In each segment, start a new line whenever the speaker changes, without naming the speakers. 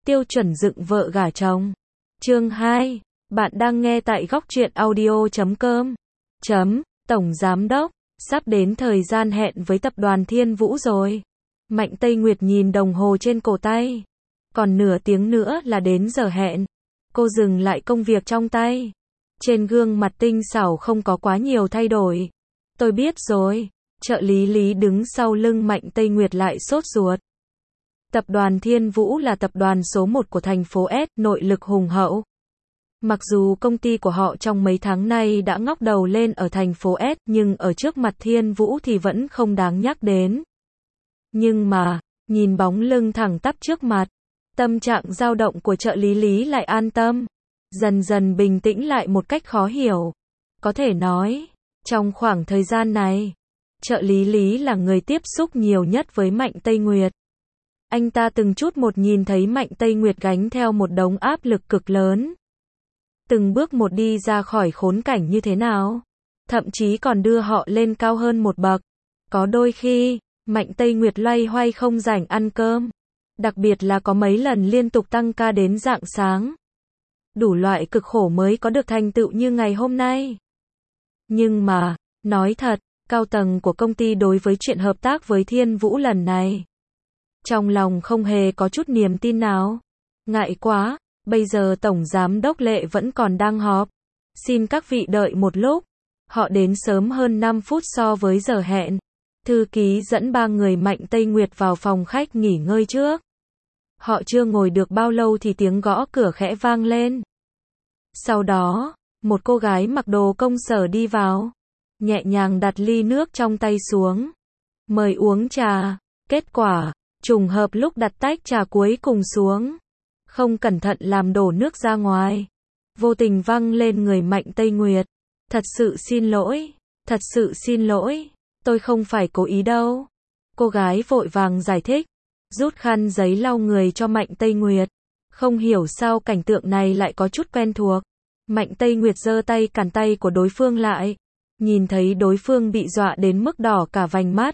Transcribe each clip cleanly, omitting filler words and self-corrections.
Tiêu chuẩn dựng vợ gả chồng. Chương 2. Bạn đang nghe tại góc truyện audio.com. Tổng Giám Đốc, sắp đến thời gian hẹn với tập đoàn Thiên Vũ rồi. Mạnh Tây Nguyệt nhìn đồng hồ trên cổ tay. Còn nửa tiếng nữa là đến giờ hẹn. Cô dừng lại công việc trong tay. Trên gương mặt tinh xảo không có quá nhiều thay đổi. Tôi biết rồi. Trợ lý Lý đứng sau lưng Mạnh Tây Nguyệt lại sốt ruột. Tập đoàn Thiên Vũ là tập đoàn số 1 của thành phố S, nội lực hùng hậu. Mặc dù công ty của họ trong mấy tháng nay đã ngóc đầu lên ở thành phố S, nhưng ở trước mặt Thiên Vũ thì vẫn không đáng nhắc đến. Nhưng mà, nhìn bóng lưng thẳng tắp trước mặt, tâm trạng dao động của trợ lý Lý lại an tâm. Dần dần bình tĩnh lại một cách khó hiểu. Có thể nói, trong khoảng thời gian này, trợ lý Lý là người tiếp xúc nhiều nhất với Mạnh Tây Nguyệt. Anh ta từng chút một nhìn thấy Mạnh Tây Nguyệt gánh theo một đống áp lực cực lớn. Từng bước một đi ra khỏi khốn cảnh như thế nào. Thậm chí còn đưa họ lên cao hơn một bậc. Có đôi khi, Mạnh Tây Nguyệt loay hoay không rảnh ăn cơm. Đặc biệt là có mấy lần liên tục tăng ca đến rạng sáng. Đủ loại cực khổ mới có được thành tựu như ngày hôm nay. Nhưng mà, nói thật, cao tầng của công ty đối với chuyện hợp tác với Thiên Vũ lần này, trong lòng không hề có chút niềm tin nào. Ngại quá, bây giờ Tổng Giám Đốc Lệ vẫn còn đang họp. Xin các vị đợi một lúc. Họ đến sớm hơn 5 phút so với giờ hẹn. Thư ký dẫn 3 người Mạnh Tây Nguyệt vào phòng khách nghỉ ngơi trước. Họ chưa ngồi được bao lâu thì tiếng gõ cửa khẽ vang lên. Sau đó, một cô gái mặc đồ công sở đi vào, nhẹ nhàng đặt ly nước trong tay xuống. Mời uống trà. Kết quả, trùng hợp lúc đặt tách trà cuối cùng xuống, không cẩn thận làm đổ nước ra ngoài. Vô tình văng lên người Mạnh Tây Nguyệt. Thật sự xin lỗi, thật sự xin lỗi, tôi không phải cố ý đâu. Cô gái vội vàng giải thích, rút khăn giấy lau người cho Mạnh Tây Nguyệt. Không hiểu sao cảnh tượng này lại có chút quen thuộc. Mạnh Tây Nguyệt giơ tay cản tay của đối phương lại. Nhìn thấy đối phương bị dọa đến mức đỏ cả vành mắt.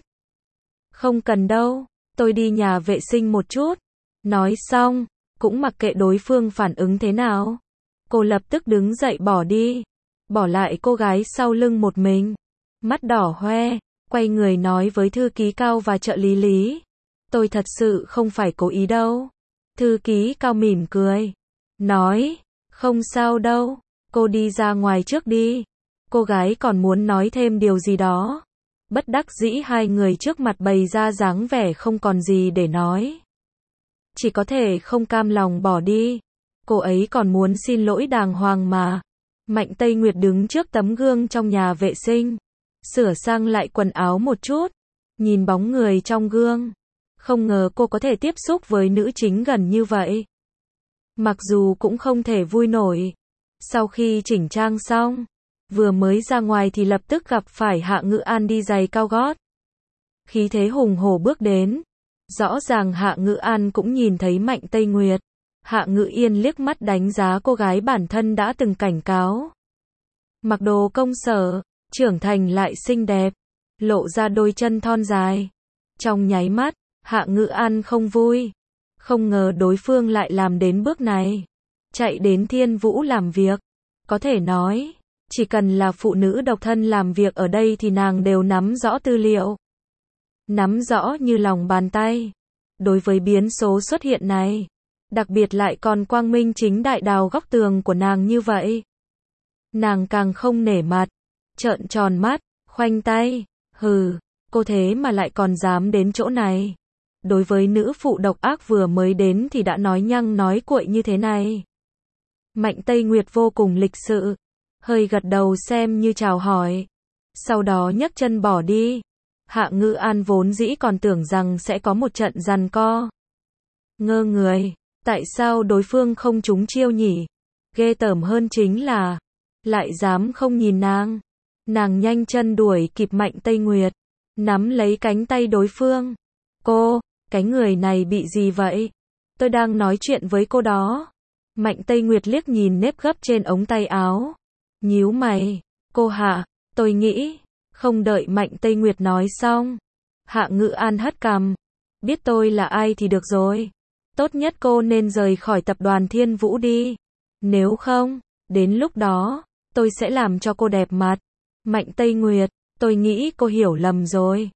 Không cần đâu, tôi đi nhà vệ sinh một chút. Nói xong, cũng mặc kệ đối phương phản ứng thế nào. Cô lập tức đứng dậy bỏ đi. Bỏ lại cô gái sau lưng một mình. Mắt đỏ hoe, quay người nói với thư ký Cao và trợ lý Lý. Tôi thật sự không phải cố ý đâu. Thư ký Cao mỉm cười. Nói, không sao đâu, cô đi ra ngoài trước đi. Cô gái còn muốn nói thêm điều gì đó. Bất đắc dĩ hai người trước mặt bày ra dáng vẻ không còn gì để nói. Chỉ có thể không cam lòng bỏ đi. Cô ấy còn muốn xin lỗi đàng hoàng mà. Mạnh Tây Nguyệt đứng trước tấm gương trong nhà vệ sinh. Sửa sang lại quần áo một chút. Nhìn bóng người trong gương. Không ngờ cô có thể tiếp xúc với nữ chính gần như vậy. Mặc dù cũng không thể vui nổi. Sau khi chỉnh trang xong, vừa mới ra ngoài thì lập tức gặp phải Hạ Ngữ An đi giày cao gót. Khí thế hùng hổ bước đến. Rõ ràng Hạ Ngữ An cũng nhìn thấy Mạnh Tây Nguyệt. Hạ Ngữ Yên liếc mắt đánh giá cô gái bản thân đã từng cảnh cáo. Mặc đồ công sở, trưởng thành lại xinh đẹp, lộ ra đôi chân thon dài. Trong nháy mắt, Hạ Ngữ An không vui. Không ngờ đối phương lại làm đến bước này. Chạy đến Thiên Vũ làm việc. Có thể nói, chỉ cần là phụ nữ độc thân làm việc ở đây thì nàng đều nắm rõ tư liệu. Nắm rõ như lòng bàn tay. Đối với biến số xuất hiện này, đặc biệt lại còn quang minh chính đại đào góc tường của nàng như vậy. Nàng càng không nể mặt, trợn tròn mắt, khoanh tay, hừ, cô thế mà lại còn dám đến chỗ này. Đối với nữ phụ độc ác vừa mới đến thì đã nói nhăng nói cuội như thế này. Mạnh Tây Nguyệt vô cùng lịch sự, hơi gật đầu xem như chào hỏi. Sau đó nhấc chân bỏ đi. Hạ Ngữ An vốn dĩ còn tưởng rằng sẽ có một trận giằng co. Ngơ người, tại sao đối phương không trúng chiêu nhỉ? Ghê tởm hơn chính là, lại dám không nhìn nàng. Nàng nhanh chân đuổi kịp Mạnh Tây Nguyệt, nắm lấy cánh tay đối phương. Cô, cái người này bị gì vậy? Tôi đang nói chuyện với cô đó. Mạnh Tây Nguyệt liếc nhìn nếp gấp trên ống tay áo. Nhíu mày, cô Hạ, tôi nghĩ. Không đợi Mạnh Tây Nguyệt nói xong, Hạ Ngữ An hất cằm. Biết tôi là ai thì được rồi. Tốt nhất cô nên rời khỏi tập đoàn Thiên Vũ đi. Nếu không, đến lúc đó, tôi sẽ làm cho cô đẹp mặt. Mạnh Tây Nguyệt, tôi nghĩ cô hiểu lầm rồi.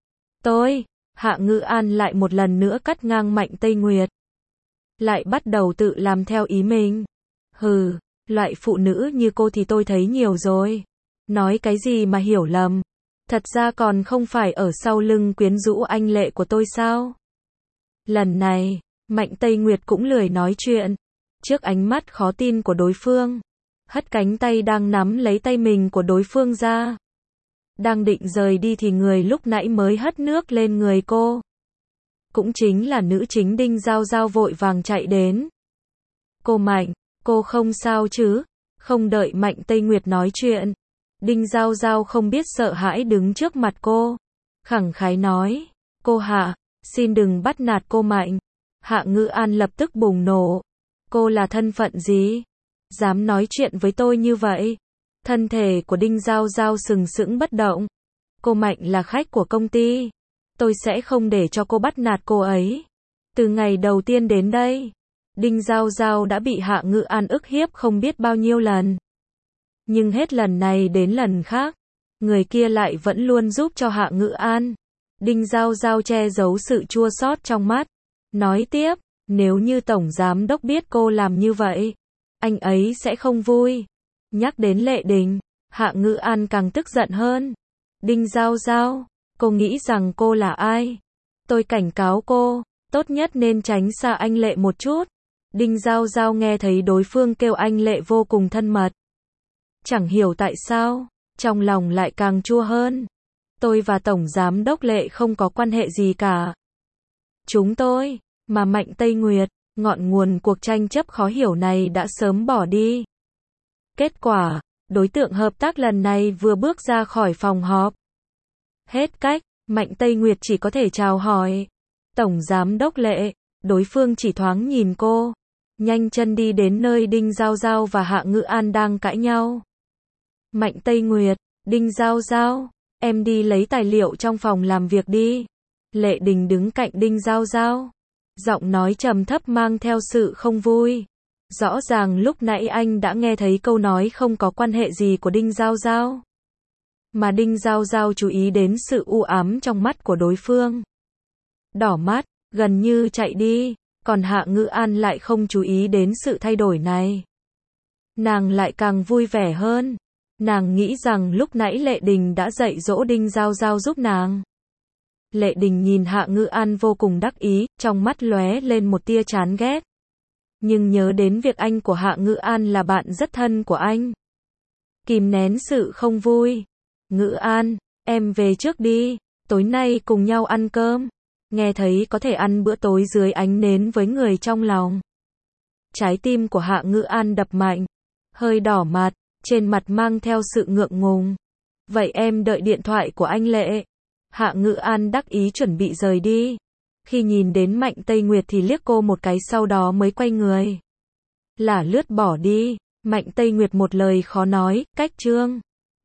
Hạ Ngữ An lại một lần nữa cắt ngang Mạnh Tây Nguyệt. Lại bắt đầu tự làm theo ý mình. Hừ, loại phụ nữ như cô thì tôi thấy nhiều rồi. Nói cái gì mà hiểu lầm. Thật ra còn không phải ở sau lưng quyến rũ anh Lệ của tôi sao? Lần này, Mạnh Tây Nguyệt cũng lười nói chuyện. Trước ánh mắt khó tin của đối phương, hất cánh tay đang nắm lấy tay mình của đối phương ra. Đang định rời đi thì người lúc nãy mới hất nước lên người cô. Cũng chính là nữ chính Đinh Giao Giao vội vàng chạy đến. Cô Mạnh, cô không sao chứ? Không đợi Mạnh Tây Nguyệt nói chuyện, Đinh Giao Giao không biết sợ hãi đứng trước mặt cô. Khẳng khái nói, cô Hạ, xin đừng bắt nạt cô Mạnh. Hạ Ngữ An lập tức bùng nổ. Cô là thân phận gì? Dám nói chuyện với tôi như vậy? Thân thể của Đinh Giao Giao sừng sững bất động. Cô Mạnh là khách của công ty. Tôi sẽ không để cho cô bắt nạt cô ấy. Từ ngày đầu tiên đến đây, Đinh Giao Giao đã bị Hạ Ngữ An ức hiếp không biết bao nhiêu lần. Nhưng hết lần này đến lần khác, người kia lại vẫn luôn giúp cho Hạ Ngữ An. Đinh Giao Giao che giấu sự chua xót trong mắt. Nói tiếp, nếu như Tổng Giám Đốc biết cô làm như vậy, anh ấy sẽ không vui. Nhắc đến Lệ Đình, Hạ Ngữ An càng tức giận hơn. Đinh Giao Giao, cô nghĩ rằng cô là ai? Tôi cảnh cáo cô, tốt nhất nên tránh xa anh Lệ một chút. Đinh Giao Giao nghe thấy đối phương kêu anh Lệ vô cùng thân mật. Chẳng hiểu tại sao, trong lòng lại càng chua hơn. Tôi và Tổng Giám Đốc Lệ không có quan hệ gì cả. Chúng tôi, mà Mạnh Tây Nguyệt, ngọn nguồn cuộc tranh chấp khó hiểu này đã sớm bỏ đi. Kết quả, đối tượng hợp tác lần này vừa bước ra khỏi phòng họp. Hết cách, Mạnh Tây Nguyệt chỉ có thể chào hỏi. Tổng Giám Đốc Lệ, đối phương chỉ thoáng nhìn cô. Nhanh chân đi đến nơi Đinh Giao Giao và Hạ Ngữ An đang cãi nhau. Mạnh Tây Nguyệt, Đinh Giao Giao, em đi lấy tài liệu trong phòng làm việc đi. Lệ Đình đứng cạnh Đinh Giao Giao. Giọng nói trầm thấp mang theo sự không vui. Rõ ràng lúc nãy anh đã nghe thấy câu nói không có quan hệ gì của Đinh Giao Giao. Mà Đinh Giao Giao chú ý đến sự u ám trong mắt của đối phương. Đỏ mắt, gần như chạy đi, còn Hạ Ngữ An lại không chú ý đến sự thay đổi này. Nàng lại càng vui vẻ hơn. Nàng nghĩ rằng lúc nãy Lệ Đình đã dạy dỗ Đinh Giao Giao giúp nàng. Lệ Đình nhìn Hạ Ngữ An vô cùng đắc ý, trong mắt lóe lên một tia chán ghét. Nhưng nhớ đến việc anh của Hạ Ngữ An là bạn rất thân của anh, kìm nén sự không vui. Ngữ An, em về trước đi, tối nay cùng nhau ăn cơm. Nghe thấy có thể ăn bữa tối dưới ánh nến với người trong lòng. Trái tim của Hạ Ngữ An đập mạnh, hơi đỏ mặt, trên mặt mang theo sự ngượng ngùng. Vậy em đợi điện thoại của anh Lệ. Hạ Ngữ An đắc ý chuẩn bị rời đi. Khi nhìn đến Mạnh Tây Nguyệt thì liếc cô một cái sau đó mới quay người. Lả lướt bỏ đi. Mạnh Tây Nguyệt một lời khó nói, cách chương.